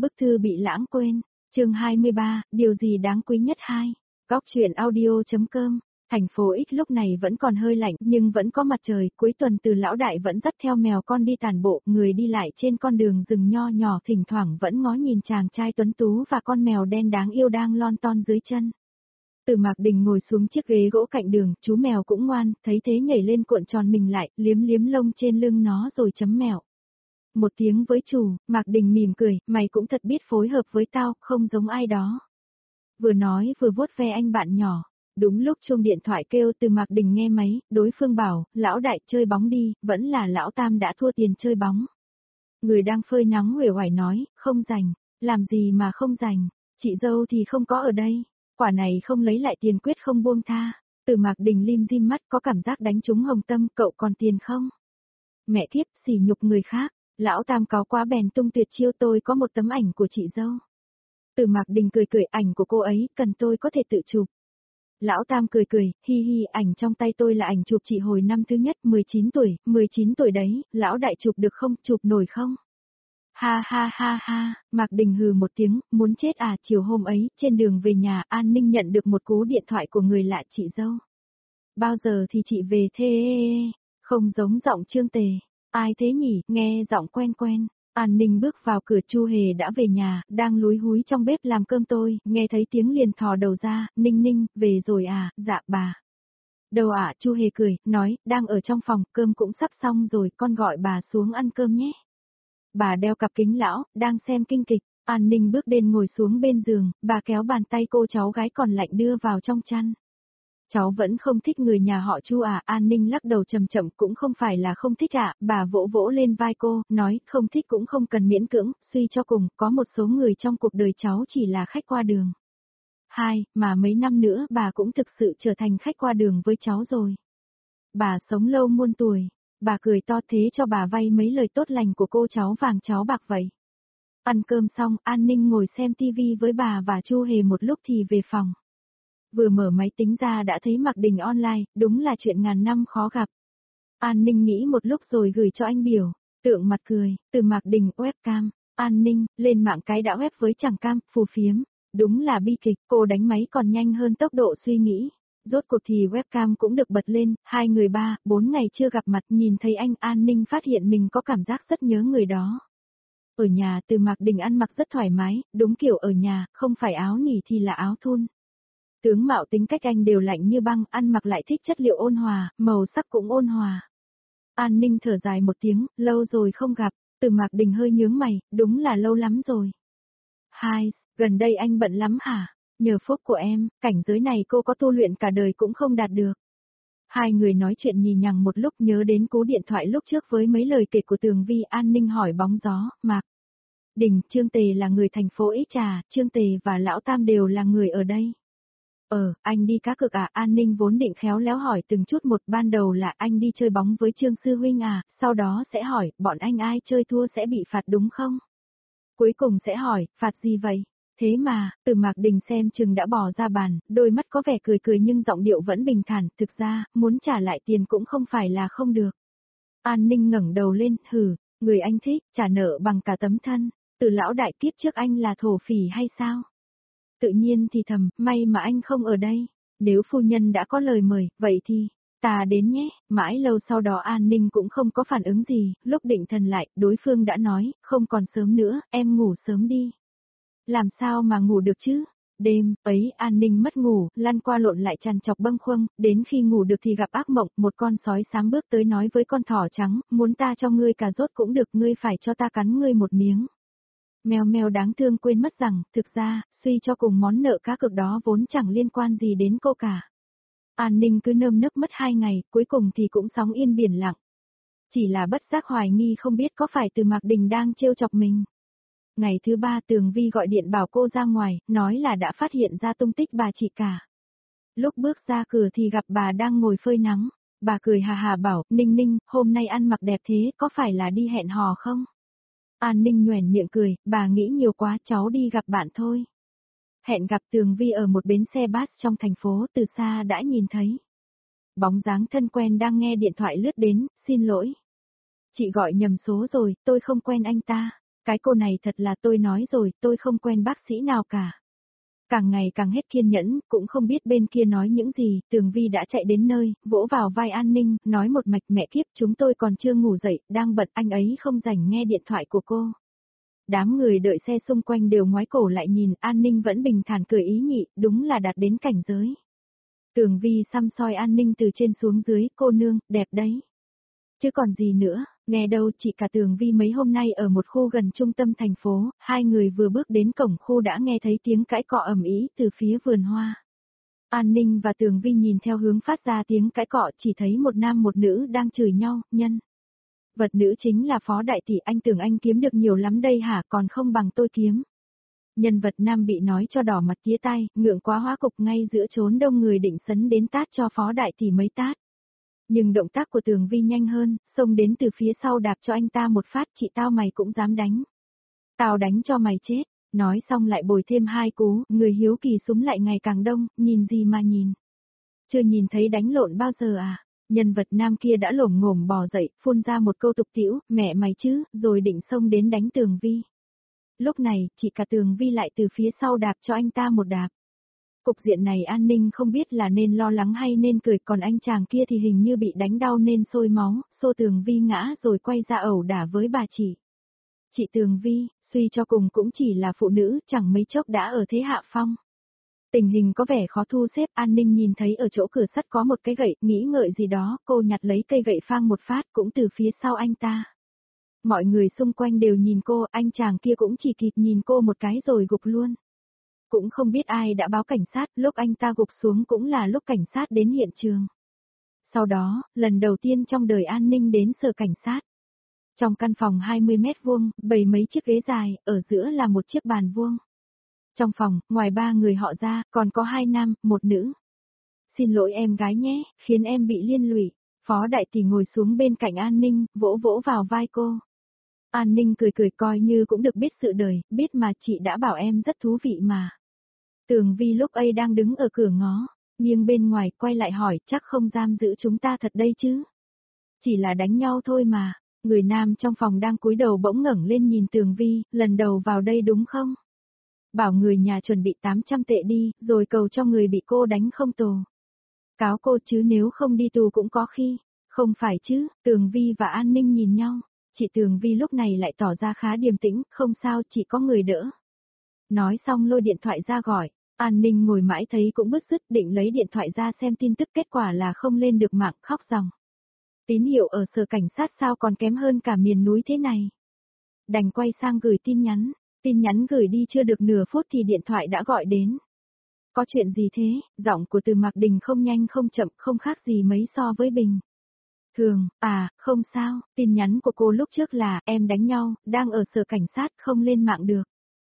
Bức thư bị lãng quên. Chương 23, điều gì đáng quý nhất 2. Góc truyện audio.com. Thành phố X lúc này vẫn còn hơi lạnh nhưng vẫn có mặt trời, cuối tuần Từ lão đại vẫn dắt theo mèo con đi tản bộ, người đi lại trên con đường rừng nho nhỏ thỉnh thoảng vẫn ngó nhìn chàng trai tuấn tú và con mèo đen đáng yêu đang lon ton dưới chân. Từ Mạc Đình ngồi xuống chiếc ghế gỗ cạnh đường, chú mèo cũng ngoan, thấy thế nhảy lên cuộn tròn mình lại, liếm liếm lông trên lưng nó rồi chấm mèo. Một tiếng với chủ, Mạc Đình mỉm cười, mày cũng thật biết phối hợp với tao, không giống ai đó. Vừa nói vừa vuốt ve anh bạn nhỏ. Đúng lúc chuông điện thoại kêu, Từ Mạc Đình nghe máy, đối phương bảo, lão đại chơi bóng đi, vẫn là lão tam đã thua tiền chơi bóng. Người đang phơi nắng uể oải nói, không rảnh, làm gì mà không rảnh, chị dâu thì không có ở đây, quả này không lấy lại tiền quyết không buông tha. Từ Mạc Đình lim dim mắt có cảm giác đánh trúng hồng tâm, cậu còn tiền không? Mẹ kiếp, sỉ nhục người khác, lão tam cáo quá bèn tung tuyệt chiêu, tôi có một tấm ảnh của chị dâu. Từ Mạc Đình cười cười, ảnh của cô ấy, cần tôi có thể tự chụp. Lão tam cười cười, hi hi, ảnh trong tay tôi là ảnh chụp chị hồi năm thứ nhất, 19 tuổi đấy, lão đại chụp được không, chụp nổi không? Ha ha ha ha, Mạc Đình hừ một tiếng, muốn chết à, chiều hôm ấy, trên đường về nhà, An Ninh nhận được một cú điện thoại của người lạ, chị dâu. Bao giờ thì chị về thế? Không giống giọng Trương Tề. Ai thế nhỉ, nghe giọng quen quen. An Ninh bước vào cửa, Chu Hề đã về nhà, đang lúi húi trong bếp làm cơm tôi, nghe thấy tiếng liền thò đầu ra, Ninh Ninh, về rồi à, dạ bà. Đâu ạ, Chu Hề cười, nói, đang ở trong phòng, cơm cũng sắp xong rồi, con gọi bà xuống ăn cơm nhé. Bà đeo cặp kính lão, đang xem kinh kịch, An Ninh bước đến ngồi xuống bên giường, bà kéo bàn tay cô cháu gái còn lạnh đưa vào trong chăn. Cháu vẫn không thích người nhà họ Chu à, An Ninh lắc đầu chậm chậm, cũng không phải là không thích ạ, bà vỗ vỗ lên vai cô, nói, không thích cũng không cần miễn cưỡng, suy cho cùng, có một số người trong cuộc đời cháu chỉ là khách qua đường. Mà mấy năm nữa bà cũng thực sự trở thành khách qua đường với cháu rồi. Bà sống lâu muôn tuổi, bà cười to thế cho bà vay mấy lời tốt lành của cô cháu vàng cháu bạc vậy. Ăn cơm xong, An Ninh ngồi xem tivi với bà và Chu Hề một lúc thì về phòng. Vừa mở máy tính ra đã thấy Mạc Đình online, đúng là chuyện ngàn năm khó gặp. An Ninh nghĩ một lúc rồi gửi cho anh biểu, tượng mặt cười, Từ Mạc Đình webcam, An Ninh, lên mạng cái đã web với chẳng cam, phù phiếm. Đúng là bi kịch, cô đánh máy còn nhanh hơn tốc độ suy nghĩ. Rốt cuộc thì webcam cũng được bật lên, 2 người 3-4 ngày chưa gặp mặt, nhìn thấy anh, An Ninh phát hiện mình có cảm giác rất nhớ người đó. Ở nhà Từ Mạc Đình ăn mặc rất thoải mái, đúng kiểu ở nhà, không phải áo nỉ thì là áo thun. Tướng mạo tính cách anh đều lạnh như băng, ăn mặc lại thích chất liệu ôn hòa, màu sắc cũng ôn hòa. An Ninh thở dài một tiếng, lâu rồi không gặp, Từ Mạc Đình hơi nhướng mày, đúng là lâu lắm rồi. Gần đây anh bận lắm hả? Nhờ phúc của em, cảnh giới này cô có tu luyện cả đời cũng không đạt được. Hai người nói chuyện nhì nhằng một lúc, nhớ đến cú điện thoại lúc trước với mấy lời kể của Tường Vi. An Ninh hỏi bóng gió, Mạc Đình, Trương Tề là người thành phố X à, Trương Tề và Lão Tam đều là người ở đây. Anh đi cá cược à? An Ninh vốn định khéo léo hỏi từng chút một, ban đầu là anh đi chơi bóng với Trương Sư Huynh à, sau đó sẽ hỏi, bọn anh ai chơi thua sẽ bị phạt đúng không? Cuối cùng sẽ hỏi, phạt gì vậy? Thế mà, Từ Mạc Đình xem chừng đã bỏ ra bàn, đôi mắt có vẻ cười cười nhưng giọng điệu vẫn bình thản, thực ra, muốn trả lại tiền cũng không phải là không được. An Ninh ngẩng đầu lên, người anh thích, trả nợ bằng cả tấm thân, Từ lão đại kiếp trước anh là thổ phỉ hay sao? Tự nhiên thì thầm, may mà anh không ở đây, nếu phu nhân đã có lời mời, vậy thì, ta đến nhé. Mãi lâu sau đó An Ninh cũng không có phản ứng gì, lúc định thần lại, đối phương đã nói, không còn sớm nữa, em ngủ sớm đi. Làm sao mà ngủ được chứ? Đêm ấy An Ninh mất ngủ, lăn qua lộn lại trằn trọc bâng khuâng, đến khi ngủ được thì gặp ác mộng, một con sói xám bước tới nói với con thỏ trắng, muốn ta cho ngươi cà rốt cũng được, ngươi phải cho ta cắn ngươi một miếng. Mèo mèo đáng thương quên mất rằng, thực ra, suy cho cùng món nợ cá cược đó vốn chẳng liên quan gì đến cô cả. An Ninh cứ nơm nớp mất 2 ngày, cuối cùng thì cũng sóng yên biển lặng. Chỉ là bất giác hoài nghi không biết có phải Từ Mạc Đình đang trêu chọc mình. Ngày thứ 3 Tường Vi gọi điện bảo cô ra ngoài, nói là đã phát hiện ra tung tích bà chị cả. Lúc bước ra cửa thì gặp bà đang ngồi phơi nắng. Bà cười hà hà bảo, Ninh Ninh, hôm nay ăn mặc đẹp thế, có phải là đi hẹn hò không? An Ninh nhoẻn miệng cười, bà nghĩ nhiều quá, cháu đi gặp bạn thôi. Hẹn gặp Tường Vi ở một bến xe bus trong thành phố, từ xa đã nhìn thấy. Bóng dáng thân quen đang nghe điện thoại lướt đến, xin lỗi. Chị gọi nhầm số rồi, tôi không quen anh ta. Cái cô này thật là tôi nói rồi, tôi không quen bác sĩ nào cả. Càng ngày càng hết kiên nhẫn, cũng không biết bên kia nói những gì, Tường Vi đã chạy đến nơi, vỗ vào vai An Ninh, nói một mạch mẹ kiếp chúng tôi còn chưa ngủ dậy, đang bận anh ấy không rảnh nghe điện thoại của cô. Đám người đợi xe xung quanh đều ngoái cổ lại nhìn, An Ninh vẫn bình thản cười ý nhị, đúng là đạt đến cảnh giới. Tường Vi xăm soi An Ninh từ trên xuống dưới, cô nương, đẹp đấy. Chứ còn gì nữa, nghe đâu chị cả Tường Vi mấy hôm nay ở một khu gần trung tâm thành phố, hai người vừa bước đến cổng khu đã nghe thấy tiếng cãi cọ ầm ĩ từ phía vườn hoa. An Ninh và Tường Vi nhìn theo hướng phát ra tiếng cãi cọ chỉ thấy một nam một nữ đang chửi nhau, nhân. Vật nữ chính là Phó Đại Tỷ, anh tưởng anh kiếm được nhiều lắm đây hả, còn không bằng tôi kiếm. Nhân vật nam bị nói cho đỏ mặt tía tai, ngượng quá hóa cục ngay giữa chốn đông người định sấn đến tát cho Phó Đại Tỷ mấy tát. Nhưng động tác của Tường Vi nhanh hơn, xông đến từ phía sau đạp cho anh ta một phát, chị tao mày cũng dám đánh. Tao đánh cho mày chết, nói xong lại bồi thêm hai cú, người hiếu kỳ súng lại ngày càng đông, nhìn gì mà nhìn. Chưa nhìn thấy đánh lộn bao giờ à? Nhân vật nam kia đã lổm ngổm bò dậy, phun ra một câu tục tĩu, mẹ mày chứ, rồi định xông đến đánh Tường Vi. Lúc này, chị cả Tường Vi lại từ phía sau đạp cho anh ta một đạp. Cục diện này An Ninh không biết là nên lo lắng hay nên cười, còn anh chàng kia thì hình như bị đánh đau nên sôi máu, xô Tường Vi ngã rồi quay ra ẩu đả với bà chị. Chị Tường Vi, suy cho cùng cũng chỉ là phụ nữ, chẳng mấy chốc đã ở thế hạ phong. Tình hình có vẻ khó thu xếp, An Ninh nhìn thấy ở chỗ cửa sắt có một cái gậy, nghĩ ngợi gì đó, cô nhặt lấy cây gậy phang một phát cũng từ phía sau anh ta. Mọi người xung quanh đều nhìn cô, anh chàng kia cũng chỉ kịp nhìn cô một cái rồi gục luôn. Cũng không biết ai đã báo cảnh sát, lúc anh ta gục xuống cũng là lúc cảnh sát đến hiện trường. Sau đó, lần đầu tiên trong đời An Ninh đến sở cảnh sát. Trong căn phòng 20 mét vuông, bày mấy chiếc ghế dài, ở giữa là một chiếc bàn vuông. Trong phòng, ngoài ba người họ ra, còn có hai nam, một nữ. Xin lỗi em gái nhé, khiến em bị liên lụy. Phó Đại Tỷ ngồi xuống bên cạnh An Ninh, vỗ vỗ vào vai cô. An Ninh cười cười coi như cũng được biết sự đời, biết mà chị đã bảo em rất thú vị mà. Tường Vi lúc ấy đang đứng ở cửa ngó, nghiêng bên ngoài quay lại hỏi chắc không giam giữ chúng ta thật đây chứ. Chỉ là đánh nhau thôi mà, người nam trong phòng đang cúi đầu bỗng ngẩng lên nhìn Tường Vi, lần đầu vào đây đúng không? Bảo người nhà chuẩn bị 800 tệ đi, rồi cầu cho người bị cô đánh không tù. Cáo cô chứ nếu không đi tù cũng có khi. Không phải chứ, Tường Vi và An Ninh nhìn nhau. Chị Tường Vi lúc này lại tỏ ra khá điềm tĩnh, không sao, chỉ có người đỡ. Nói xong lôi điện thoại ra gọi, An Ninh ngồi mãi thấy cũng bứt rứt, định lấy điện thoại ra xem tin tức, kết quả là không lên được mạng, khóc ròng. Tín hiệu ở sở cảnh sát sao còn kém hơn cả miền núi thế này. Đành quay sang gửi tin nhắn gửi đi chưa được nửa phút thì điện thoại đã gọi đến. Có chuyện gì thế? Giọng của Từ Mạc Đình không nhanh không chậm, không khác gì mấy so với bình thường. Không sao, tin nhắn của cô lúc trước là em đánh nhau, đang ở sở cảnh sát không lên mạng được.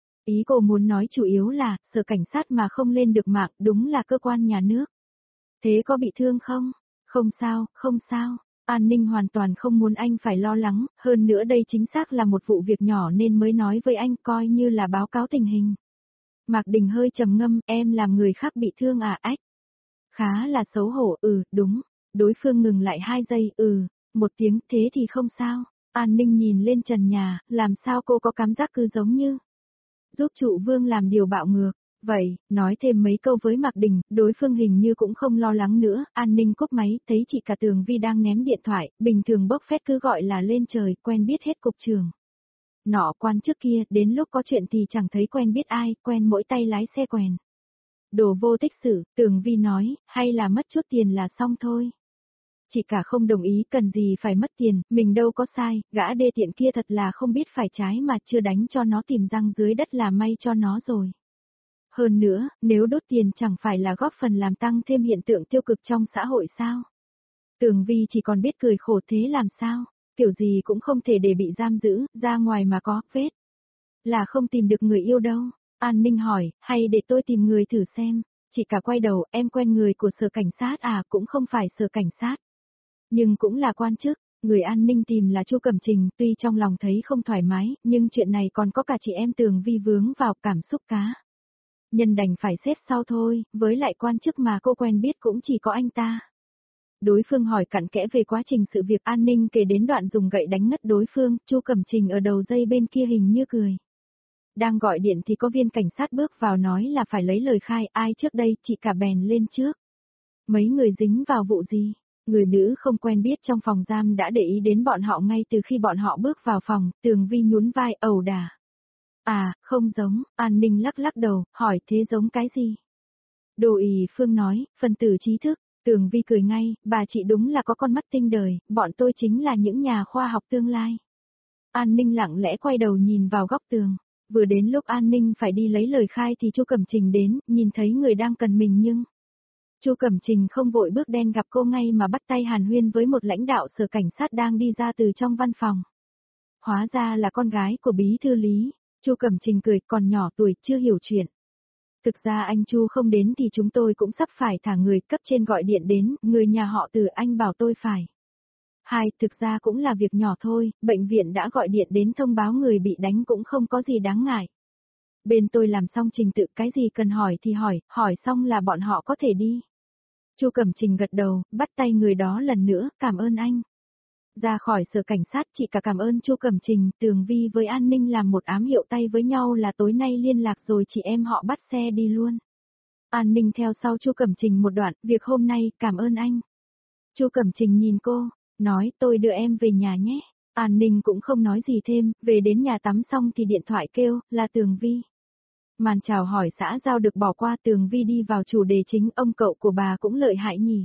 Ý cô muốn nói chủ yếu là, sở cảnh sát mà không lên được mạng, đúng là cơ quan nhà nước. Thế có bị thương không? Không sao, không sao. An Ninh hoàn toàn không muốn anh phải lo lắng, hơn nữa đây chính xác là một vụ việc nhỏ nên mới nói với anh, coi như là báo cáo tình hình. Mạc Đình hơi trầm ngâm, em làm người khác bị thương à? Ách. Khá là xấu hổ, đúng. Đối phương ngừng lại 2 giây, một tiếng, thế thì không sao. An Ninh nhìn lên trần nhà, làm sao cô có cảm giác cứ giống như giúp trụ vương làm điều bạo ngược. Vậy, nói thêm mấy câu với Mạc Đình, đối phương hình như cũng không lo lắng nữa. An Ninh cúp máy, thấy chị cả Tường Vi đang ném điện thoại, bình thường bốc phét cứ gọi là lên trời, quen biết hết cục trường. Nọ quan trước kia, đến lúc có chuyện thì chẳng thấy quen biết ai, quen mỗi tay lái xe quèn. Đồ vô tích sự, Tường Vi nói, hay là mất chút tiền là xong thôi. Chị cả không đồng ý, cần gì phải mất tiền, mình đâu có sai, gã đê tiện kia thật là không biết phải trái mà chưa đánh cho nó tìm răng dưới đất là may cho nó rồi. Hơn nữa, nếu đốt tiền chẳng phải là góp phần làm tăng thêm hiện tượng tiêu cực trong xã hội sao? Tường Vi chỉ còn biết cười khổ, thế làm sao? Kiểu gì cũng không thể để bị giam giữ, ra ngoài mà có vết. Là không tìm được người yêu đâu. An Ninh hỏi, hay để tôi tìm người thử xem. Chị cả quay đầu, em quen người của sở cảnh sát à? Cũng không phải sở cảnh sát, nhưng cũng là quan chức. Người An Ninh tìm là Chu Cẩm Trình, tuy trong lòng thấy không thoải mái, nhưng chuyện này còn có cả chị em Tường Vi vướng vào, cảm xúc cá nhân đành phải xếp sau thôi, với lại quan chức mà cô quen biết cũng chỉ có anh ta. Đối phương hỏi cặn kẽ về quá trình sự việc, An Ninh kể đến đoạn dùng gậy đánh ngất đối phương, Chu Cẩm Trình ở đầu dây bên kia hình như cười. Đang gọi điện thì có viên cảnh sát bước vào nói là phải lấy lời khai, ai trước đây, chị cả bèn lên trước. Mấy người dính vào vụ gì? Người nữ không quen biết trong phòng giam đã để ý đến bọn họ ngay từ khi bọn họ bước vào phòng, Tường Vi nhún vai ẩu đả. À, không giống, An Ninh lắc lắc đầu, hỏi thế giống cái gì? Đồ ỷ Phương nói, phần tử trí thức. Tường Vi cười ngay, bà chị đúng là có con mắt tinh đời, bọn tôi chính là những nhà khoa học tương lai. An Ninh lặng lẽ quay đầu nhìn vào góc tường. Vừa đến lúc An Ninh phải đi lấy lời khai thì Chu Cẩm Trình đến, nhìn thấy người đang cần mình nhưng... Chu Cẩm Trình không vội bước đen gặp cô ngay mà bắt tay hàn huyên với một lãnh đạo sở cảnh sát đang đi ra từ trong văn phòng. Hóa ra là con gái của bí thư Lý. Chu Cẩm Trình cười, còn nhỏ tuổi, chưa hiểu chuyện. Thực ra anh Chu không đến thì chúng tôi cũng sắp phải thả người, cấp trên gọi điện đến, người nhà họ Từ anh bảo tôi phải. Thực ra cũng là việc nhỏ thôi, bệnh viện đã gọi điện đến thông báo người bị đánh cũng không có gì đáng ngại. Bên tôi làm xong trình tự, cái gì cần hỏi thì hỏi xong là bọn họ có thể đi. Chu Cẩm Trình gật đầu, bắt tay người đó lần nữa, cảm ơn anh. Ra khỏi sở cảnh sát, chị cả cảm ơn Chu Cẩm Trình, Tường Vi với An Ninh làm một ám hiệu tay với nhau là tối nay liên lạc rồi chị em họ bắt xe đi luôn. An Ninh theo sau Chu Cẩm Trình một đoạn, việc hôm nay, cảm ơn anh. Chu Cẩm Trình nhìn cô, nói tôi đưa em về nhà nhé. An Ninh cũng không nói gì thêm, về đến nhà tắm xong thì điện thoại kêu, là Tường Vi. Màn chào hỏi xã giao được bỏ qua, Tường Vi đi vào chủ đề chính, ông cậu của bà cũng lợi hại nhỉ.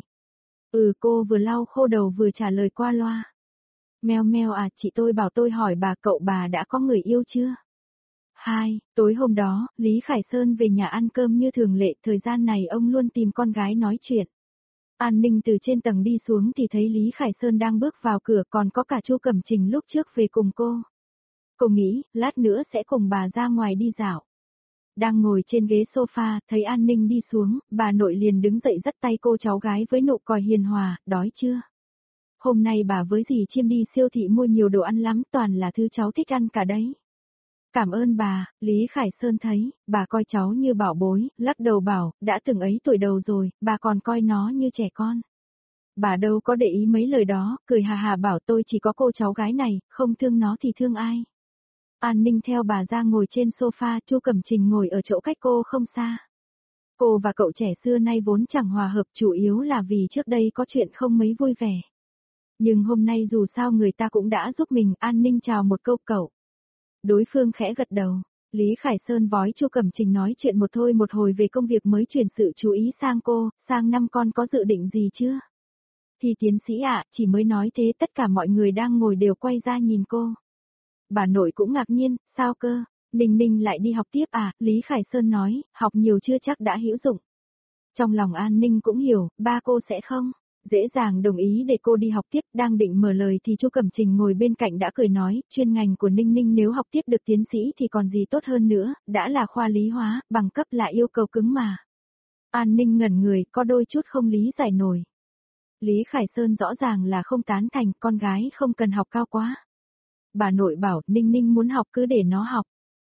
Cô vừa lau khô đầu vừa trả lời qua loa. Meo meo à, chị tôi bảo tôi hỏi bà cậu bà đã có người yêu chưa? Tối hôm đó, Lý Khải Sơn về nhà ăn cơm như thường lệ, thời gian này ông luôn tìm con gái nói chuyện. An Ninh từ trên tầng đi xuống thì thấy Lý Khải Sơn đang bước vào cửa, còn có cả Chu Cẩm Trình lúc trước về cùng cô. Cô nghĩ, lát nữa sẽ cùng bà ra ngoài đi dạo. Đang ngồi trên ghế sofa, thấy An Ninh đi xuống, bà nội liền đứng dậy dắt tay cô cháu gái với nụ cười hiền hòa, đói chưa? Hôm nay bà với dì Chiêm đi siêu thị mua nhiều đồ ăn lắm, toàn là thứ cháu thích ăn cả đấy. Cảm ơn bà, Lý Khải Sơn thấy, bà coi cháu như bảo bối, lắc đầu bảo, đã từng ấy tuổi đầu rồi, bà còn coi nó như trẻ con. Bà đâu có để ý mấy lời đó, cười hà hà bảo tôi chỉ có cô cháu gái này, không thương nó thì thương ai. An Ninh theo bà ra ngồi trên sofa, Chu Cẩm Trình ngồi ở chỗ cách cô không xa. Cô và cậu trẻ xưa nay vốn chẳng hòa hợp, chủ yếu là vì trước đây có chuyện không mấy vui vẻ. Nhưng hôm nay dù sao người ta cũng đã giúp mình, An Ninh chào một câu cậu. Đối phương khẽ gật đầu, Lý Khải Sơn vói Chu Cẩm Trình nói chuyện một thôi một hồi về công việc mới chuyển sự chú ý sang cô, sang năm con có dự định gì chưa? Thì tiến sĩ ạ, chỉ mới nói thế tất cả mọi người đang ngồi đều quay ra nhìn cô. Bà nội cũng ngạc nhiên, sao cơ? Ninh Ninh lại đi học tiếp à? Lý Khải Sơn nói, học nhiều chưa chắc đã hữu dụng. Trong lòng An Ninh cũng hiểu, ba cô sẽ không dễ dàng đồng ý để cô đi học tiếp, đang định mở lời thì Chu Cẩm Trình ngồi bên cạnh đã cười nói, chuyên ngành của Ninh Ninh nếu học tiếp được tiến sĩ thì còn gì tốt hơn nữa, đã là khoa lý hóa, bằng cấp là yêu cầu cứng mà. An Ninh ngẩn người, có đôi chút không lý giải nổi. Lý Khải Sơn rõ ràng là không tán thành, con gái không cần học cao quá. Bà nội bảo, Ninh Ninh muốn học cứ để nó học.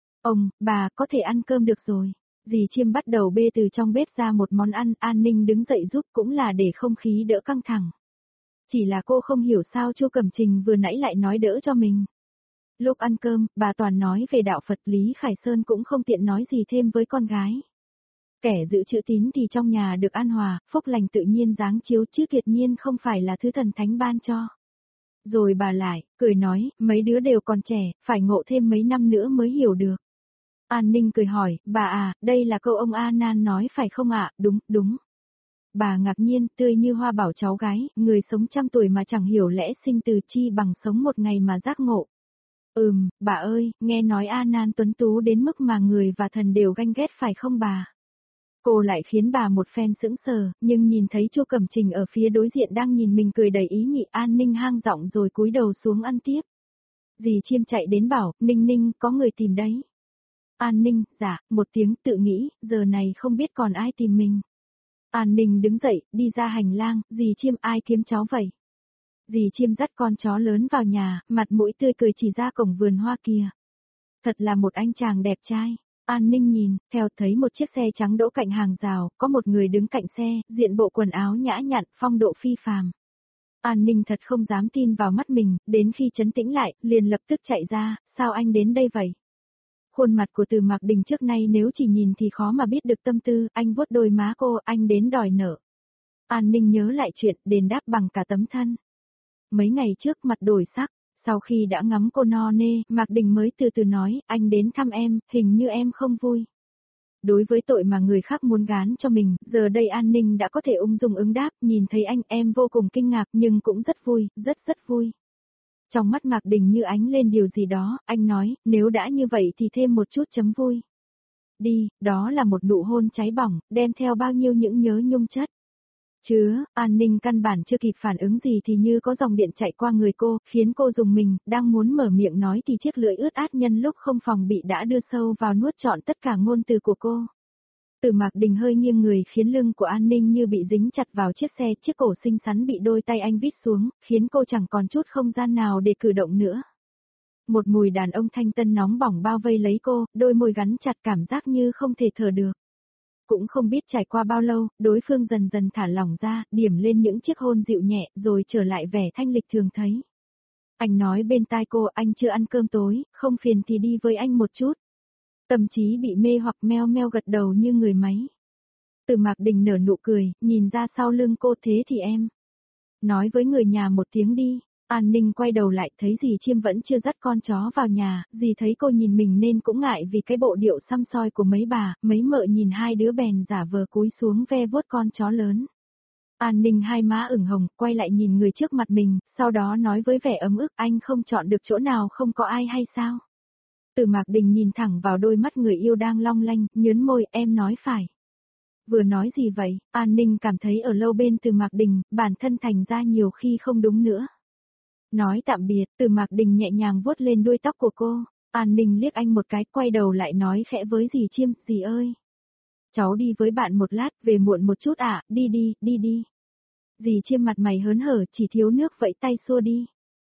Bà có thể ăn cơm được rồi. Dì Chiêm bắt đầu bê từ trong bếp ra một món ăn, An Ninh đứng dậy giúp cũng là để không khí đỡ căng thẳng. Chỉ là cô không hiểu sao Chu Cẩm Trình vừa nãy lại nói đỡ cho mình. Lúc ăn cơm, bà toàn nói về đạo Phật, Lý Khải Sơn cũng không tiện nói gì thêm với con gái. Kẻ giữ chữ tín thì trong nhà được an hòa, phúc lành tự nhiên giáng chiếu chứ tuyệt nhiên không phải là thứ thần thánh ban cho. Rồi bà lại, cười nói, mấy đứa đều còn trẻ, phải ngộ thêm mấy năm nữa mới hiểu được. An Ninh cười hỏi, bà à, đây là câu ông A Nan nói phải không ạ? Đúng, đúng. Bà ngạc nhiên, tươi như hoa bảo cháu gái, người sống trăm tuổi mà chẳng hiểu lẽ sinh từ chi bằng sống một ngày mà giác ngộ. Bà ơi, nghe nói A Nan tuấn tú đến mức mà người và thần đều ganh ghét phải không bà? Cô lại khiến bà một phen sững sờ, nhưng nhìn thấy Chu Cẩm Trình ở phía đối diện đang nhìn mình cười đầy ý nhị, An Ninh hang giọng rồi cúi đầu xuống ăn tiếp. Dì Chiêm chạy đến bảo, Ninh Ninh, có người tìm đấy. An Ninh, dạ, một tiếng tự nghĩ, giờ này không biết còn ai tìm mình. An Ninh đứng dậy, đi ra hành lang, dì Chiêm ai kiếm chó vậy? Dì Chiêm dắt con chó lớn vào nhà, mặt mũi tươi cười chỉ ra cổng vườn hoa kia. Thật là một anh chàng đẹp trai. An Ninh nhìn, theo thấy một chiếc xe trắng đỗ cạnh hàng rào, có một người đứng cạnh xe, diện bộ quần áo nhã nhặn, phong độ phi phàm. An Ninh thật không dám tin vào mắt mình, đến khi trấn tĩnh lại, liền lập tức chạy ra, sao anh đến đây vậy? Khuôn mặt của Từ Mạc Đình trước nay nếu chỉ nhìn thì khó mà biết được tâm tư, anh vuốt đôi má cô, anh đến đòi nợ. An Ninh nhớ lại chuyện, đền đáp bằng cả tấm thân. Mấy ngày trước mặt đổi sắc, sau khi đã ngắm cô no nê, Mạc Đình mới từ từ nói, anh đến thăm em, hình như em không vui. Đối với tội mà người khác muốn gán cho mình, giờ đây An Ninh đã có thể ung dung ứng đáp, nhìn thấy anh em vô cùng kinh ngạc nhưng cũng rất vui, rất vui. Trong mắt Mạc Đình như ánh lên điều gì đó, anh nói, nếu đã như vậy thì thêm một chút chấm vui. Đi, đó là một nụ hôn cháy bỏng, đem theo bao nhiêu những nhớ nhung chất. Chứa, An Ninh căn bản chưa kịp phản ứng gì thì như có dòng điện chạy qua người cô, khiến cô rùng mình, đang muốn mở miệng nói thì chiếc lưỡi ướt át nhân lúc không phòng bị đã đưa sâu vào nuốt trọn tất cả ngôn từ của cô. Từ Mạc Đình hơi nghiêng người khiến lưng của An Ninh như bị dính chặt vào chiếc xe, chiếc cổ xinh xắn bị đôi tay anh vít xuống, khiến cô chẳng còn chút không gian nào để cử động nữa. Một mùi đàn ông thanh tân nóng bỏng bao vây lấy cô, đôi môi gắn chặt cảm giác như không thể thở được. Cũng không biết trải qua bao lâu, đối phương dần dần thả lỏng ra, điểm lên những chiếc hôn dịu nhẹ rồi trở lại vẻ thanh lịch thường thấy. Anh nói bên tai cô, anh chưa ăn cơm tối, không phiền thì đi với anh một chút. Tâm trí bị mê hoặc meo meo gật đầu như người máy. Từ Mạc Đình nở nụ cười, nhìn ra sau lưng cô, thế thì em. Nói với người nhà một tiếng đi. An Ninh quay đầu lại thấy dì Chiêm vẫn chưa dắt con chó vào nhà, dì thấy cô nhìn mình nên cũng ngại vì cái bộ điệu xăm soi của mấy bà, mấy mợ nhìn hai đứa bèn giả vờ cúi xuống ve vuốt con chó lớn. An Ninh hai má ửng hồng, quay lại nhìn người trước mặt mình, sau đó nói với vẻ ấm ức, anh không chọn được chỗ nào không có ai hay sao? Từ Mạc Đình nhìn thẳng vào đôi mắt người yêu đang long lanh, nhớn môi, em nói phải. Vừa nói gì vậy? An Ninh cảm thấy ở lâu bên Từ Mạc Đình, bản thân thành ra nhiều khi không đúng nữa. Nói tạm biệt, Từ Mạc Đình nhẹ nhàng vuốt lên đuôi tóc của cô. An Ninh liếc anh một cái, quay đầu lại nói khẽ với dì Chiêm, dì ơi. Cháu đi với bạn một lát, về muộn một chút à, đi. Dì Chiêm mặt mày hớn hở, chỉ thiếu nước vẫy tay xua đi.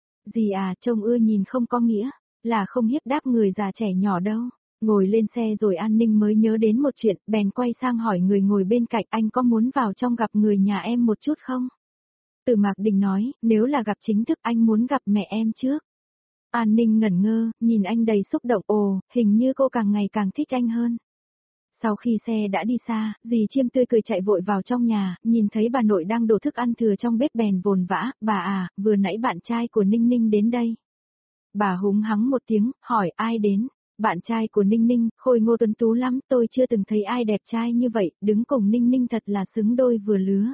Dì à, trông ưa nhìn không có nghĩa, là không hiếp đáp người già trẻ nhỏ đâu. Ngồi lên xe rồi An Ninh mới nhớ đến một chuyện, bèn quay sang hỏi người ngồi bên cạnh, anh có muốn vào trong gặp người nhà em một chút không? Từ Mạc Đình nói, nếu là gặp chính thức anh muốn gặp mẹ em trước. An Ninh ngẩn ngơ, nhìn anh đầy xúc động, ồ, hình như cô càng ngày càng thích anh hơn. Sau khi xe đã đi xa, dì Chiêm tươi cười chạy vội vào trong nhà, nhìn thấy bà nội đang đổ thức ăn thừa trong bếp bèn vồn vã, bà à, vừa nãy bạn trai của Ninh Ninh đến đây. Bà húng hắng một tiếng, hỏi ai đến? Bạn trai của Ninh Ninh, khôi ngô tuấn tú lắm, tôi chưa từng thấy ai đẹp trai như vậy, đứng cùng Ninh Ninh thật là xứng đôi vừa lứa.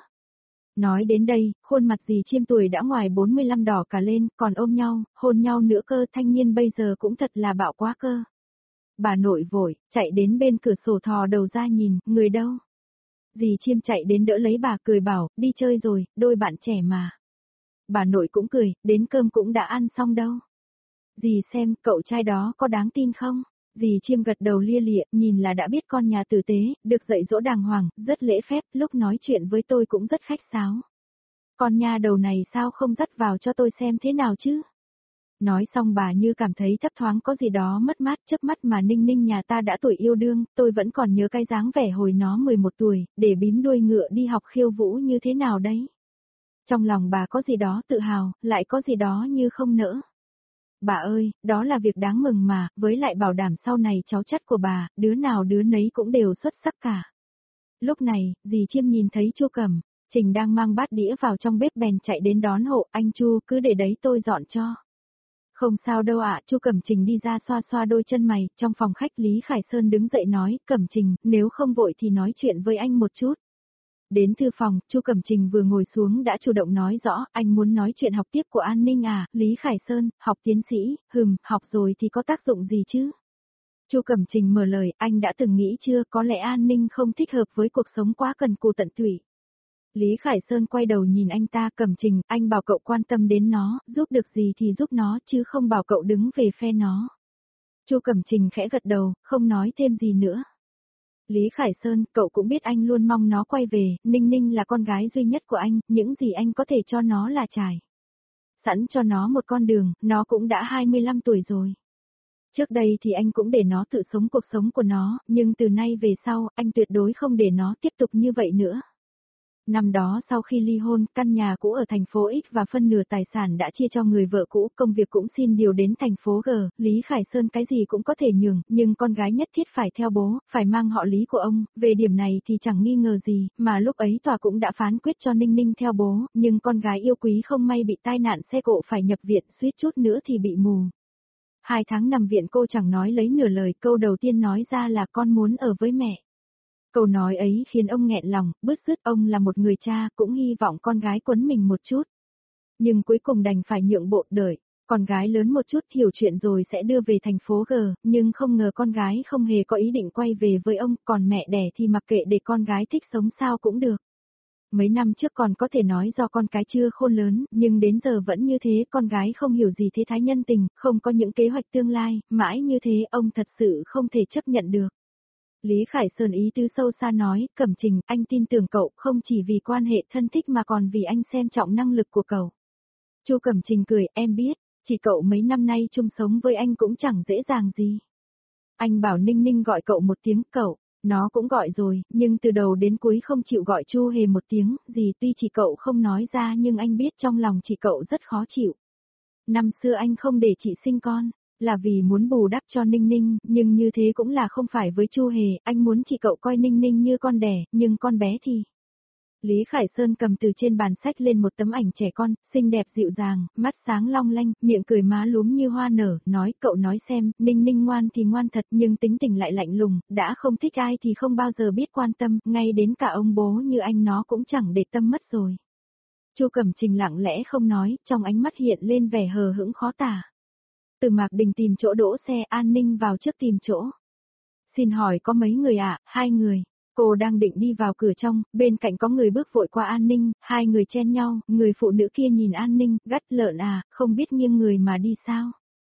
Nói đến đây, khuôn mặt dì Chiêm tuổi đã ngoài 45 đỏ cả lên, còn ôm nhau, hôn nhau nữa cơ, thanh niên bây giờ cũng thật là bạo quá cơ. Bà nội vội, chạy đến bên cửa sổ thò đầu ra nhìn, người đâu? Dì Chiêm chạy đến đỡ lấy bà cười bảo, đi chơi rồi, đôi bạn trẻ mà. Bà nội cũng cười, đến cơm cũng đã ăn xong đâu. Dì xem, cậu trai đó có đáng tin không? Dì Chiêm gật đầu lia lịa, nhìn là đã biết con nhà tử tế, được dạy dỗ đàng hoàng, rất lễ phép, lúc nói chuyện với tôi cũng rất khách sáo. Con nha đầu này sao không dắt vào cho tôi xem thế nào chứ? Nói xong bà như cảm thấy thấp thoáng có gì đó mất mát, chớp mắt mà Ninh Ninh nhà ta đã tuổi yêu đương, tôi vẫn còn nhớ cái dáng vẻ hồi nó 11 tuổi, để bím đuôi ngựa đi học khiêu vũ như thế nào đấy. Trong lòng bà có gì đó tự hào, lại có gì đó như không nỡ. Bà ơi, đó là việc đáng mừng mà, với lại bảo đảm sau này cháu chắt của bà, đứa nào đứa nấy cũng đều xuất sắc cả. Lúc này, dì Chiêm nhìn thấy Chu Cẩm, Trình đang mang bát đĩa vào trong bếp bèn chạy đến đón hộ, anh Chu, cứ để đấy tôi dọn cho. Không sao đâu ạ, Chu Cẩm Trình đi ra xoa xoa đôi chân mày, trong phòng khách Lý Khải Sơn đứng dậy nói, Cẩm Trình, nếu không vội thì nói chuyện với anh một chút. Đến thư phòng, Chu Cẩm Trình vừa ngồi xuống đã chủ động nói rõ, anh muốn nói chuyện học tiếp của An Ninh à, Lý Khải Sơn, học tiến sĩ, học rồi thì có tác dụng gì chứ? Chu Cẩm Trình mở lời, anh đã từng nghĩ chưa, có lẽ An Ninh không thích hợp với cuộc sống quá cần cù tận tụy. Lý Khải Sơn quay đầu nhìn anh ta, Cẩm Trình, anh bảo cậu quan tâm đến nó, giúp được gì thì giúp nó, chứ không bảo cậu đứng về phe nó. Chu Cẩm Trình khẽ gật đầu, không nói thêm gì nữa. Lý Khải Sơn, cậu cũng biết anh luôn mong nó quay về, Ninh Ninh là con gái duy nhất của anh, những gì anh có thể cho nó là trải sẵn cho nó một con đường, nó cũng đã 25 tuổi rồi. Trước đây thì anh cũng để nó tự sống cuộc sống của nó, nhưng từ nay về sau, anh tuyệt đối không để nó tiếp tục như vậy nữa. Năm đó sau khi ly hôn, căn nhà cũ ở thành phố X và phân nửa tài sản đã chia cho người vợ cũ, công việc cũng xin điều đến thành phố G, Lý Khải Sơn cái gì cũng có thể nhường, nhưng con gái nhất thiết phải theo bố, phải mang họ Lý của ông, về điểm này thì chẳng nghi ngờ gì, mà lúc ấy tòa cũng đã phán quyết cho Ninh Ninh theo bố, nhưng con gái yêu quý không may bị tai nạn xe cộ phải nhập viện, suýt chút nữa thì bị mù. 2 tháng nằm viện cô chẳng nói lấy nửa lời, câu đầu tiên nói ra là con muốn ở với mẹ. Câu nói ấy khiến ông nghẹn lòng, bứt rứt, ông là một người cha, cũng hy vọng con gái quấn mình một chút. Nhưng cuối cùng đành phải nhượng bộ đợi, con gái lớn một chút hiểu chuyện rồi sẽ đưa về thành phố G, nhưng không ngờ con gái không hề có ý định quay về với ông, còn mẹ đẻ thì mặc kệ để con gái thích sống sao cũng được. Mấy năm trước còn có thể nói do con cái chưa khôn lớn, nhưng đến giờ vẫn như thế, con gái không hiểu gì thế thái nhân tình, không có những kế hoạch tương lai, mãi như thế ông thật sự không thể chấp nhận được. Lý Khải Sơn ý tứ sâu xa nói, Cẩm Trình, anh tin tưởng cậu không chỉ vì quan hệ thân thích mà còn vì anh xem trọng năng lực của cậu. Chu Cẩm Trình cười, em biết, chỉ cậu mấy năm nay chung sống với anh cũng chẳng dễ dàng gì. Anh bảo Ninh Ninh gọi cậu một tiếng cậu, nó cũng gọi rồi, nhưng từ đầu đến cuối không chịu gọi Chu Hề một tiếng, gì tuy chỉ cậu không nói ra nhưng anh biết trong lòng chị cậu rất khó chịu. Năm xưa anh không để chị sinh con, là vì muốn bù đắp cho Ninh Ninh, nhưng như thế cũng là không phải với Chu Hề, anh muốn chị cậu coi Ninh Ninh như con đẻ, nhưng con bé thì... Lý Khải Sơn cầm từ trên bàn sách lên một tấm ảnh trẻ con, xinh đẹp dịu dàng, mắt sáng long lanh, miệng cười má lúm như hoa nở, nói cậu nói xem, Ninh Ninh ngoan thì ngoan thật nhưng tính tình lại lạnh lùng, đã không thích ai thì không bao giờ biết quan tâm, ngay đến cả ông bố như anh nó cũng chẳng để tâm mất rồi. Chu Cẩm Trình lặng lẽ không nói, trong ánh mắt hiện lên vẻ hờ hững khó tả. Từ Mạc Đình tìm chỗ đỗ xe, An Ninh vào trước tìm chỗ. Xin hỏi có mấy người ạ? 2 người. Cô đang định đi vào cửa trong, bên cạnh có người bước vội qua An Ninh, 2 người chen nhau, người phụ nữ kia nhìn An Ninh, gắt lợn à, không biết nghiêng người mà đi sao?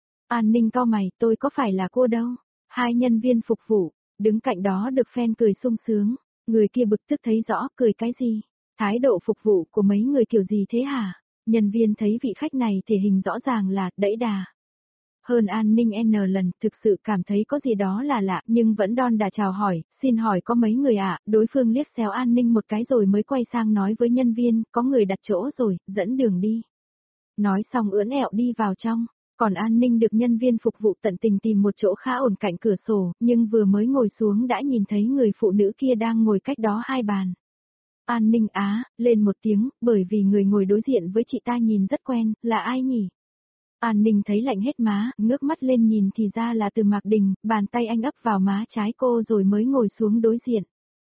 An Ninh cau mày, tôi có phải là cô đâu? 2 nhân viên phục vụ, đứng cạnh đó được fan cười sung sướng, người kia bực tức thấy rõ, cười cái gì? Thái độ phục vụ của mấy người kiểu gì thế hả? Nhân viên thấy vị khách này thể hình rõ ràng là đẫy đà. Hơn An Ninh N lần, thực sự cảm thấy có gì đó là lạ, nhưng vẫn đon đà chào hỏi, xin hỏi có mấy người ạ, đối phương liếc xéo An Ninh một cái rồi mới quay sang nói với nhân viên, có người đặt chỗ rồi, dẫn đường đi. Nói xong ưỡn ẹo đi vào trong, còn An Ninh được nhân viên phục vụ tận tình tìm một chỗ khá ổn cạnh cửa sổ, nhưng vừa mới ngồi xuống đã nhìn thấy người phụ nữ kia đang ngồi cách đó 2 bàn. An Ninh á, lên một tiếng, bởi vì người ngồi đối diện với chị ta nhìn rất quen, là ai nhỉ? An Ninh thấy lạnh hết má, ngước mắt lên nhìn thì ra là Từ Mạc Đình, bàn tay anh ấp vào má trái cô rồi mới ngồi xuống đối diện.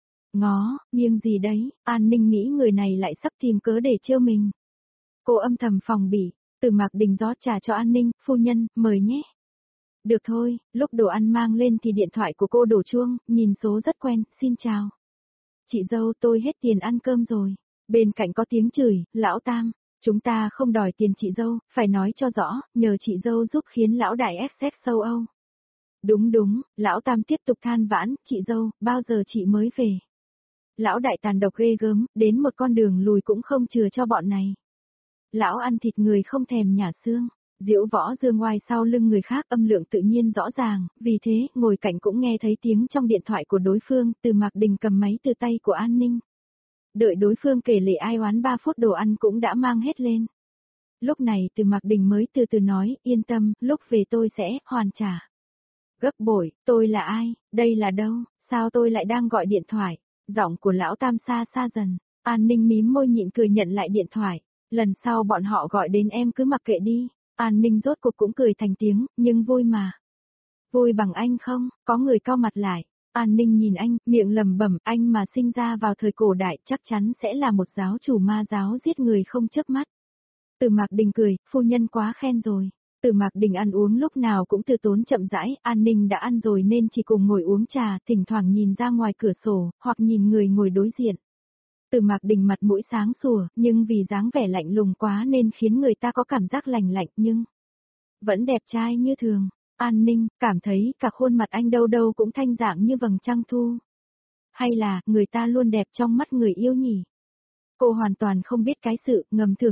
Ngó, nghiêng gì đấy, An Ninh nghĩ người này lại sắp tìm cớ để trêu mình. Cô âm thầm phòng bị, Từ Mạc Đình rót trà cho An Ninh, phu nhân, mời nhé. Được thôi, lúc đồ ăn mang lên thì điện thoại của cô đổ chuông, nhìn số rất quen, xin chào. Chị dâu tôi hết tiền ăn cơm rồi. Bên cạnh có tiếng chửi, lão Tam. Chúng ta không đòi tiền chị dâu, phải nói cho rõ, nhờ chị dâu giúp khiến lão đại XX châu Âu. Đúng đúng, lão Tam tiếp tục than vãn, chị dâu, bao giờ chị mới về? Lão đại tàn độc ghê gớm, đến một con đường lùi cũng không chừa cho bọn này. Lão ăn thịt người không thèm nhả xương, diễu võ dương ngoài sau lưng người khác âm lượng tự nhiên rõ ràng, vì thế, ngồi cạnh cũng nghe thấy tiếng trong điện thoại của đối phương, Từ Mạc Đình cầm máy từ tay của An Ninh. Đợi đối phương kể lể ai oán 3 phút đồ ăn cũng đã mang hết lên. Lúc này Từ Mạc Đình mới từ từ nói, yên tâm, lúc về tôi sẽ hoàn trả. Gấp bội, tôi là ai, đây là đâu, sao tôi lại đang gọi điện thoại, giọng của lão Tam xa xa dần, An Ninh mím môi nhịn cười nhận lại điện thoại, lần sau bọn họ gọi đến em cứ mặc kệ đi, An Ninh rốt cuộc cũng cười thành tiếng, nhưng vui mà. Vui bằng anh không, có người cau mặt lại. An Ninh nhìn anh, miệng lẩm bẩm, anh mà sinh ra vào thời cổ đại chắc chắn sẽ là một giáo chủ ma giáo giết người không chớp mắt. Từ Mạc Đình cười, phu nhân quá khen rồi. Từ Mạc Đình ăn uống lúc nào cũng từ tốn chậm rãi, An Ninh đã ăn rồi nên chỉ cùng ngồi uống trà, thỉnh thoảng nhìn ra ngoài cửa sổ, hoặc nhìn người ngồi đối diện. Từ Mạc Đình mặt mũi sáng sủa, nhưng vì dáng vẻ lạnh lùng quá nên khiến người ta có cảm giác lạnh lạnh nhưng vẫn đẹp trai như thường. An Ninh, cảm thấy cả khuôn mặt anh đâu đâu cũng thanh dạng như vầng trăng thu. Hay là, người ta luôn đẹp trong mắt người yêu nhỉ? Cô hoàn toàn không biết cái sự, ngầm thưởng thức.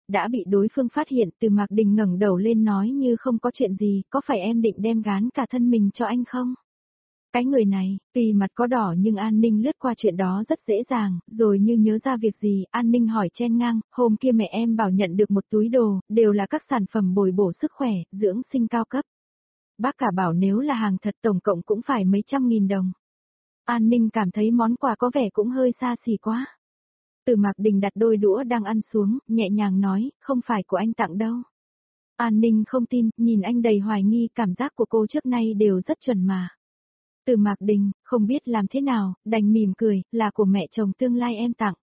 Đã bị đối phương phát hiện, Từ Mạc Đình ngẩng đầu lên nói như không có chuyện gì, có phải em định đem gán cả thân mình cho anh không? Cái người này, tuy mặt có đỏ nhưng An Ninh lướt qua chuyện đó rất dễ dàng, rồi như nhớ ra việc gì, An Ninh hỏi chen ngang, hôm kia mẹ em bảo nhận được một túi đồ, đều là các sản phẩm bồi bổ sức khỏe, dưỡng sinh cao cấp. Bác cả bảo nếu là hàng thật tổng cộng cũng phải mấy trăm nghìn đồng. An Ninh cảm thấy món quà có vẻ cũng hơi xa xỉ quá. Từ Mạc Đình đặt đôi đũa đang ăn xuống, nhẹ nhàng nói, không phải của anh tặng đâu. An Ninh không tin, nhìn anh đầy hoài nghi, cảm giác của cô trước nay đều rất chuẩn mà. Từ Mạc Đình, không biết làm thế nào, đành mỉm cười, là của mẹ chồng tương lai em tặng.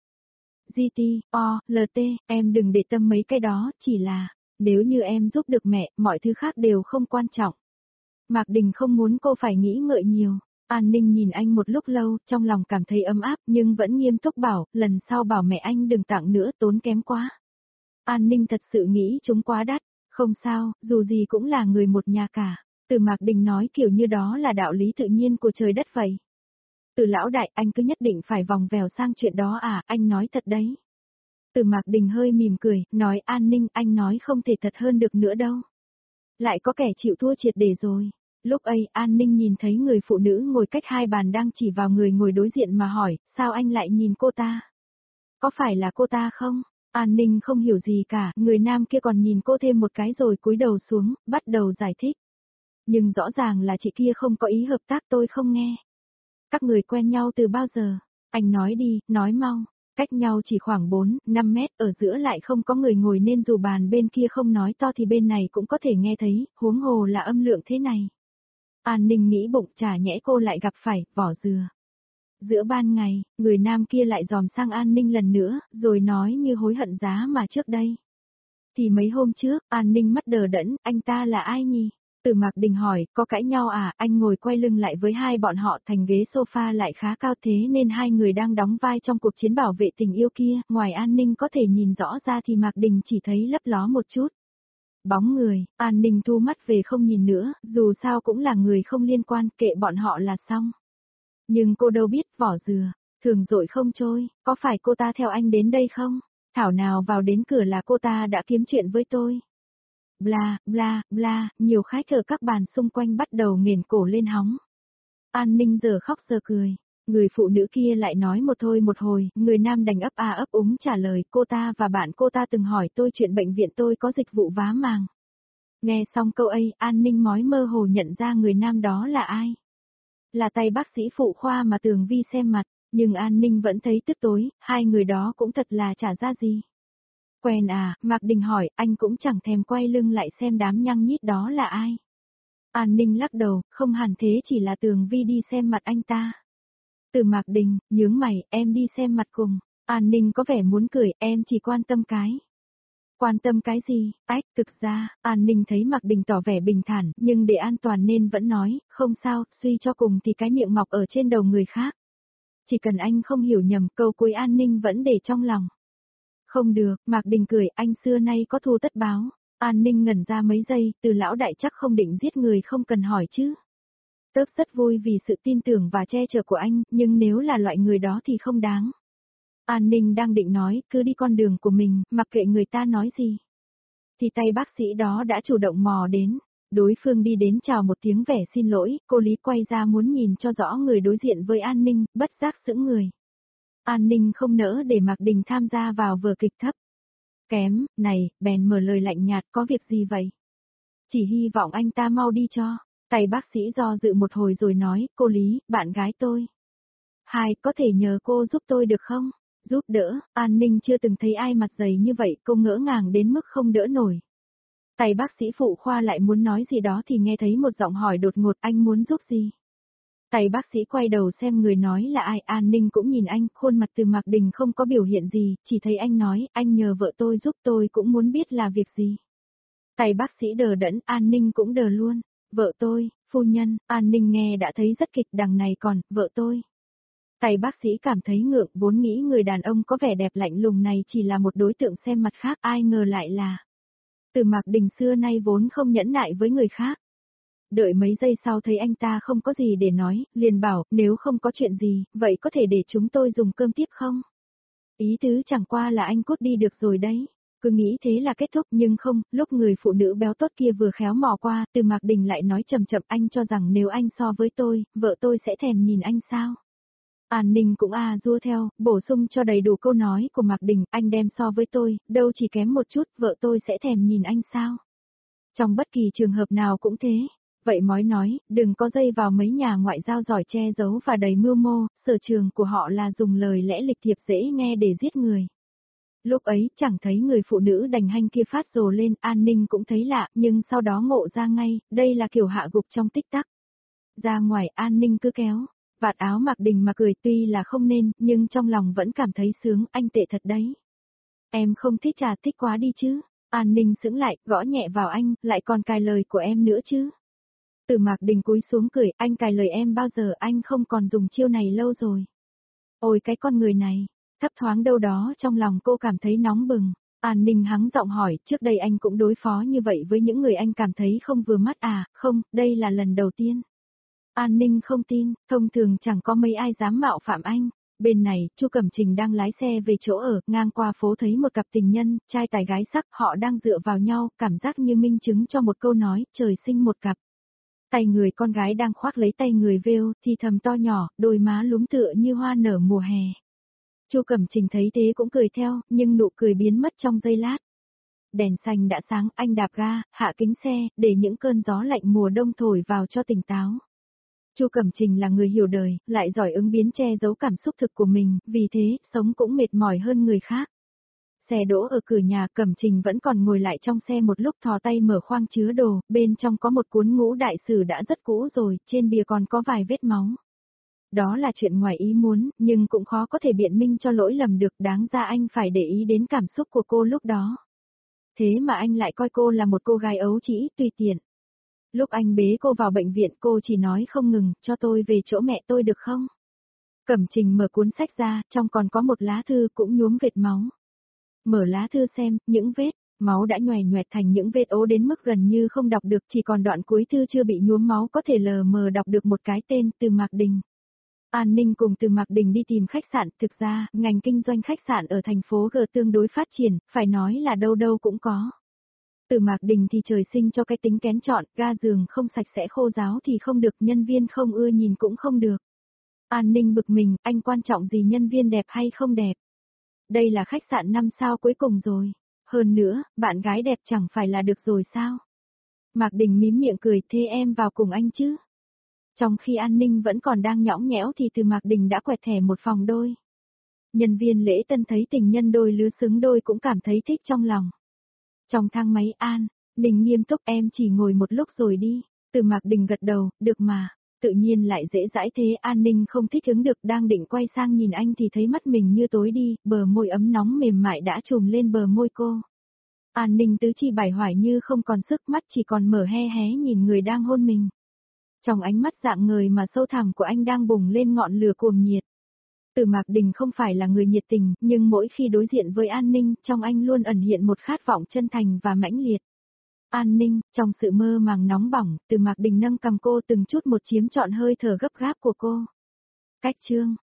GT, LT, em đừng để tâm mấy cái đó, chỉ là, nếu như em giúp được mẹ, mọi thứ khác đều không quan trọng. Mạc Đình không muốn cô phải nghĩ ngợi nhiều. An Ninh nhìn anh một lúc lâu, trong lòng cảm thấy ấm áp nhưng vẫn nghiêm túc bảo, lần sau bảo mẹ anh đừng tặng nữa, tốn kém quá. An Ninh thật sự nghĩ chúng quá đắt, không sao, dù gì cũng là người một nhà cả. Từ Mạc Đình nói kiểu như đó là đạo lý tự nhiên của trời đất vậy. Từ lão đại, anh cứ nhất định phải vòng vèo sang chuyện đó à, anh nói thật đấy. Từ Mạc Đình hơi mỉm cười, nói An Ninh, anh nói không thể thật hơn được nữa đâu. Lại có kẻ chịu thua triệt để rồi. Lúc ấy, An Ninh nhìn thấy người phụ nữ ngồi cách hai bàn đang chỉ vào người ngồi đối diện mà hỏi, sao anh lại nhìn cô ta? Có phải là cô ta không? An Ninh không hiểu gì cả, người nam kia còn nhìn cô thêm một cái rồi cúi đầu xuống, bắt đầu giải thích. Nhưng rõ ràng là chị kia không có ý hợp tác, tôi không nghe. Các người quen nhau từ bao giờ? Anh nói đi, nói mau. Cách nhau chỉ khoảng 4-5 mét, ở giữa lại không có người ngồi nên dù bàn bên kia không nói to thì bên này cũng có thể nghe thấy, huống hồ là âm lượng thế này. An Ninh nghĩ bụng, chả nhẽ cô lại gặp phải vỏ dừa. Giữa ban ngày, người nam kia lại dòm sang An Ninh lần nữa, rồi nói như hối hận giá mà trước đây. Thì mấy hôm trước, An Ninh mắt đờ đẫn, anh ta là ai nhỉ? Từ Mạc Đình hỏi, có cãi nhau à? Anh ngồi quay lưng lại với hai bọn họ, thành ghế sofa lại khá cao thế nên hai người đang đóng vai trong cuộc chiến bảo vệ tình yêu kia, ngoài An Ninh có thể nhìn rõ ra thì Mạc Đình chỉ thấy lấp ló một chút. Bóng người, An Ninh thu mắt về không nhìn nữa, dù sao cũng là người không liên quan, kệ bọn họ là xong. Nhưng cô đâu biết, vỏ dừa, thường dội không trôi, có phải cô ta theo anh đến đây không? Thảo nào vào đến cửa là cô ta đã kiếm chuyện với tôi. Bla, bla, bla, nhiều khách ở các bàn xung quanh bắt đầu nghển cổ lên hóng. An Ninh giờ khóc giờ cười. Người phụ nữ kia lại nói một thôi một hồi, người nam đành ấp a ấp úng trả lời, cô ta và bạn cô ta từng hỏi tôi chuyện bệnh viện tôi có dịch vụ vá màng. Nghe xong câu ấy, An Ninh mói mơ hồ nhận ra người nam đó là ai. Là tay bác sĩ phụ khoa mà Tường Vi xem mặt, nhưng An Ninh vẫn thấy tức tối, hai người đó cũng thật là chả ra gì. Quen à, Mạc Đình hỏi, anh cũng chẳng thèm quay lưng lại xem đám nhăng nhít đó là ai. An Ninh lắc đầu, không hẳn thế, chỉ là Tường Vi đi xem mặt anh ta. Từ Mạc Đình, nhướng mày, em đi xem mặt cùng. An Ninh có vẻ muốn cười, em chỉ quan tâm cái. Quan tâm cái gì? Ách, thực ra, An Ninh thấy Mạc Đình tỏ vẻ bình thản, nhưng để an toàn nên vẫn nói, không sao, suy cho cùng thì cái miệng mọc ở trên đầu người khác. Chỉ cần anh không hiểu nhầm, câu cuối An Ninh vẫn để trong lòng. Không được, Mạc Đình cười, anh xưa nay có thù tất báo. An Ninh ngẩn ra mấy giây, Từ lão đại chắc không định giết người không cần hỏi chứ. Tớ rất vui vì sự tin tưởng và che chở của anh, nhưng nếu là loại người đó thì không đáng. An Ninh đang định nói, cứ đi con đường của mình, mặc kệ người ta nói gì. Thì tay bác sĩ đó đã chủ động mò đến. Đối phương đi đến chào một tiếng vẻ xin lỗi, cô Lý quay ra muốn nhìn cho rõ người đối diện với An Ninh, bất giác sững người. An Ninh không nỡ để Mạc Đình tham gia vào vở kịch thấp kém, này, bèn mở lời lạnh nhạt, có việc gì vậy? Chỉ hy vọng anh ta mau đi cho. Tay bác sĩ do dự một hồi rồi nói, cô Lý, bạn gái tôi. Hai, có thể nhờ cô giúp tôi được không? Giúp đỡ, An Ninh chưa từng thấy ai mặt dày như vậy, cô ngỡ ngàng đến mức không đỡ nổi. Tay bác sĩ phụ khoa lại muốn nói gì đó thì nghe thấy một giọng hỏi đột ngột, anh muốn giúp gì? Tay bác sĩ quay đầu xem người nói là ai, An Ninh cũng nhìn anh, khuôn mặt Từ Mạc Đình không có biểu hiện gì, chỉ thấy anh nói, anh nhờ vợ tôi giúp, tôi cũng muốn biết là việc gì. Tay bác sĩ đờ đẫn, An Ninh cũng đờ luôn. Vợ tôi, phu nhân, An Ninh nghe đã thấy rất kịch, đằng này còn, vợ tôi. Tay bác sĩ cảm thấy ngượng, vốn nghĩ người đàn ông có vẻ đẹp lạnh lùng này chỉ là một đối tượng xem mặt khác, ai ngờ lại là. Từ Mạc Đình xưa nay vốn không nhẫn nại với người khác. Đợi mấy giây sau thấy anh ta không có gì để nói, liền bảo, nếu không có chuyện gì, vậy có thể để chúng tôi dùng cơm tiếp không? Ý tứ chẳng qua là anh cút đi được rồi đấy. Cứ nghĩ thế là kết thúc nhưng không, lúc người phụ nữ béo tốt kia vừa khéo mò qua, Từ Mạc Đình lại nói chậm chậm anh cho rằng nếu anh so với tôi, vợ tôi sẽ thèm nhìn anh sao? An Ninh cũng rua theo, bổ sung cho đầy đủ câu nói của Mạc Đình, anh đem so với tôi, đâu chỉ kém một chút, vợ tôi sẽ thèm nhìn anh sao? Trong bất kỳ trường hợp nào cũng thế. Vậy mói nói, đừng có dây vào mấy nhà ngoại giao giỏi che giấu và đầy mưu mô, sở trường của họ là dùng lời lẽ lịch thiệp dễ nghe để giết người. Lúc ấy chẳng thấy người phụ nữ đành hanh kia phát rồ lên, An Ninh cũng thấy lạ, nhưng sau đó ngộ ra ngay, đây là kiểu hạ gục trong tích tắc. Ra ngoài An Ninh cứ kéo, vạt áo Mạc Đình mà cười tuy là không nên, nhưng trong lòng vẫn cảm thấy sướng, anh tệ thật đấy. Em không thích thích quá đi chứ. An Ninh sững lại, gõ nhẹ vào anh, lại còn cài lời của em nữa chứ. Từ Mạc Đình cúi xuống cười, anh cài lời em bao giờ, anh không còn dùng chiêu này lâu rồi. Ôi cái con người này, thấp thoáng đâu đó trong lòng cô cảm thấy nóng bừng. An Ninh hắng giọng hỏi, trước đây anh cũng đối phó như vậy với những người anh cảm thấy không vừa mắt không, đây là lần đầu tiên. An Ninh không tin, thông thường chẳng có mấy ai dám mạo phạm anh. Bên này, Chu Cẩm Trình đang lái xe về chỗ ở, ngang qua phố thấy một cặp tình nhân, trai tài gái sắc, họ đang dựa vào nhau, cảm giác như minh chứng cho một câu nói, trời sinh một cặp. Tay người con gái đang khoác lấy tay người vêu, thì thầm to nhỏ, đôi má lúm tựa như hoa nở mùa hè. Chu Cẩm Trình thấy thế cũng cười theo, nhưng nụ cười biến mất trong giây lát. Đèn xanh đã sáng, anh đạp ga, hạ kính xe, để những cơn gió lạnh mùa đông thổi vào cho tỉnh táo. Chu Cẩm Trình là người hiểu đời, lại giỏi ứng biến che giấu cảm xúc thực của mình, vì thế, sống cũng mệt mỏi hơn người khác. Xe đỗ ở cửa nhà, Cẩm Trình vẫn còn ngồi lại trong xe một lúc thò tay mở khoang chứa đồ, bên trong có một cuốn ngũ đại sử đã rất cũ rồi, trên bìa còn có vài vết máu. Đó là chuyện ngoài ý muốn, nhưng cũng khó có thể biện minh cho lỗi lầm được, đáng ra anh phải để ý đến cảm xúc của cô lúc đó. Thế mà anh lại coi cô là một cô gái ấu trĩ, tùy tiện. Lúc anh bế cô vào bệnh viện cô chỉ nói không ngừng, cho tôi về chỗ mẹ tôi được không? Cẩm Trình mở cuốn sách ra, trong còn có một lá thư cũng nhuốm vệt máu. Mở lá thư xem, những vết máu đã nhòe nhoẹt thành những vết ố đến mức gần như không đọc được, chỉ còn đoạn cuối thư chưa bị nhuốm máu có thể lờ mờ đọc được một cái tên, Từ Mạc Đình. An Ninh cùng Từ Mạc Đình đi tìm khách sạn, thực ra, ngành kinh doanh khách sạn ở thành phố G tương đối phát triển, phải nói là đâu đâu cũng có. Từ Mạc Đình thì trời sinh cho cái tính kén chọn, ga giường không sạch sẽ khô ráo thì không được, nhân viên không ưa nhìn cũng không được. An Ninh bực mình, anh quan trọng gì nhân viên đẹp hay không đẹp? Đây là khách sạn 5 sao cuối cùng rồi. Hơn nữa, bạn gái đẹp chẳng phải là được rồi sao? Mạc Đình mím miệng cười, thế em vào cùng anh chứ? Trong khi An Ninh vẫn còn đang nhõng nhẽo thì Từ Mạc Đình đã quẹt thẻ một phòng đôi. Nhân viên lễ tân thấy tình nhân đôi lứa xứng đôi cũng cảm thấy thích trong lòng. Trong thang máy An Ninh nghiêm túc, em chỉ ngồi một lúc rồi đi. Từ Mạc Đình gật đầu, được mà. Tự nhiên lại dễ dãi thế, An Ninh không thích ứng được, đang định quay sang nhìn anh thì thấy mắt mình như tối đi, bờ môi ấm nóng mềm mại đã trùm lên bờ môi cô. An Ninh tứ chi bài hoài như không còn sức, mắt chỉ còn mở hé hé nhìn người đang hôn mình. Trong ánh mắt dạng ngời mà sâu thẳm của anh đang bùng lên ngọn lửa cuồng nhiệt. Từ Mạc Đình không phải là người nhiệt tình, nhưng mỗi khi đối diện với An Ninh, trong anh luôn ẩn hiện một khát vọng chân thành và mãnh liệt. An Ninh, trong sự mơ màng nóng bỏng, Từ Mạc Đình nâng cầm cô từng chút một chiếm trọn hơi thở gấp gáp của cô. Cách chương